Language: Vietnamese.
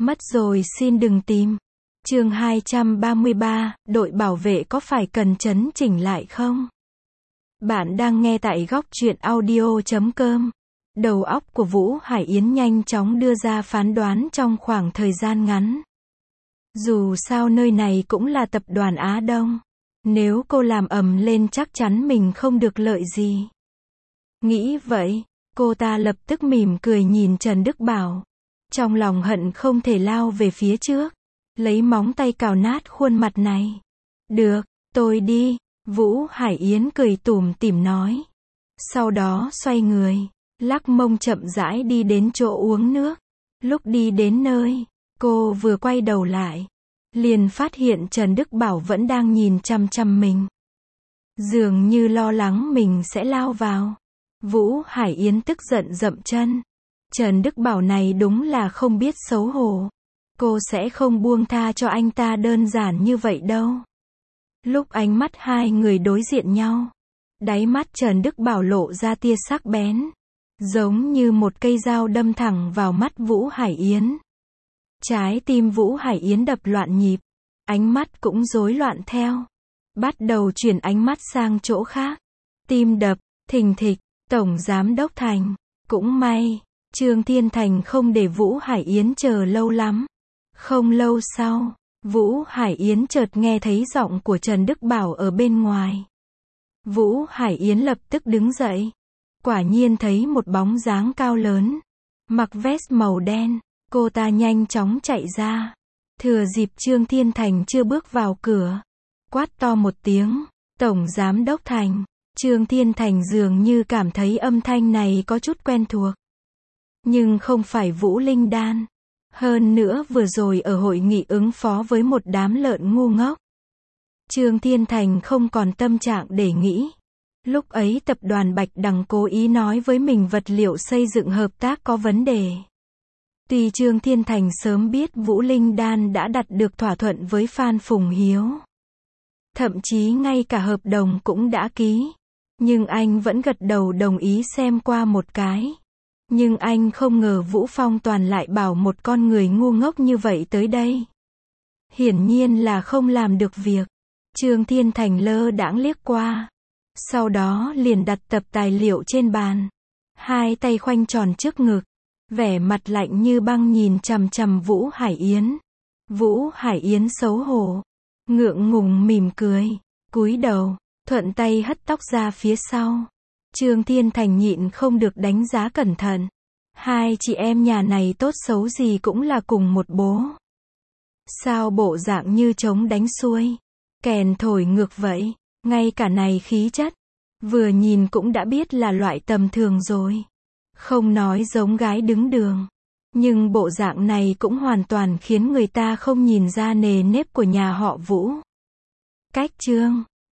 Mất rồi xin đừng tìm. Chương 233, đội bảo vệ có phải cần chấn chỉnh lại không? Bạn đang nghe tại góc truyện audio.com. Đầu óc của Vũ Hải Yến nhanh chóng đưa ra phán đoán trong khoảng thời gian ngắn. Dù sao nơi này cũng là tập đoàn Á Đông. Nếu cô làm ầm lên chắc chắn mình không được lợi gì. Nghĩ vậy, cô ta lập tức mỉm cười nhìn Trần Đức Bảo. Trong lòng hận không thể lao về phía trước, lấy móng tay cào nát khuôn mặt này. Được, tôi đi, Vũ Hải Yến cười tủm tỉm nói. Sau đó xoay người, lắc mông chậm rãi đi đến chỗ uống nước. Lúc đi đến nơi, cô vừa quay đầu lại, liền phát hiện Trần Đức Bảo vẫn đang nhìn chằm chằm mình. Dường như lo lắng mình sẽ lao vào. Vũ Hải Yến tức giận dậm chân. Trần Đức Bảo này đúng là không biết xấu hổ. Cô sẽ không buông tha cho anh ta đơn giản như vậy đâu. Lúc ánh mắt hai người đối diện nhau, đáy mắt Trần Đức Bảo lộ ra tia sắc bén, giống như một cây dao đâm thẳng vào mắt Vũ Hải Yến. Trái tim Vũ Hải Yến đập loạn nhịp, ánh mắt cũng rối loạn theo. Bắt đầu chuyển ánh mắt sang chỗ khác. Tim đập thình thịch. Tổng Giám Đốc Thành. Cũng may, Trương Thiên Thành không để Vũ Hải Yến chờ lâu lắm. Không lâu sau, Vũ Hải Yến chợt nghe thấy giọng của Trần Đức Bảo ở bên ngoài. Vũ Hải Yến lập tức đứng dậy. Quả nhiên thấy một bóng dáng cao lớn, mặc vest màu đen. Cô ta nhanh chóng chạy ra. Thừa dịp Trương Thiên Thành chưa bước vào cửa, quát to một tiếng, Tổng Giám Đốc Thành. Trương Thiên Thành dường như cảm thấy âm thanh này có chút quen thuộc. Nhưng không phải Vũ Linh Đan. Hơn nữa vừa rồi ở hội nghị ứng phó với một đám lợn ngu ngốc. Trương Thiên Thành không còn tâm trạng để nghĩ. Lúc ấy tập đoàn Bạch Đằng cố ý nói với mình vật liệu xây dựng hợp tác có vấn đề. Tuy Trương Thiên Thành sớm biết Vũ Linh Đan đã đặt được thỏa thuận với Phan Phùng Hiếu. Thậm chí ngay cả hợp đồng cũng đã ký. Nhưng anh vẫn gật đầu đồng ý xem qua một cái. Nhưng anh không ngờ Vũ Phong Toàn lại bảo một con người ngu ngốc như vậy tới đây. Hiển nhiên là không làm được việc. Trương Thiên Thành lơ đãng liếc qua. Sau đó liền đặt tập tài liệu trên bàn. Hai tay khoanh tròn trước ngực. Vẻ mặt lạnh như băng nhìn chằm chằm Vũ Hải Yến. Vũ Hải Yến xấu hổ, ngượng ngùng mỉm cười, cúi đầu, thuận tay hất tóc ra phía sau. Trương Thiên Thành nhịn không được đánh giá cẩn thận. Hai chị em nhà này tốt xấu gì cũng là cùng một bố. Sao bộ dạng như trống đánh xuôi, kèn thổi ngược vậy, ngay cả này khí chất, vừa nhìn cũng đã biết là loại tầm thường rồi. Không nói giống gái đứng đường, nhưng bộ dạng này cũng hoàn toàn khiến người ta không nhìn ra nề nếp của nhà họ Vũ. Cách Trương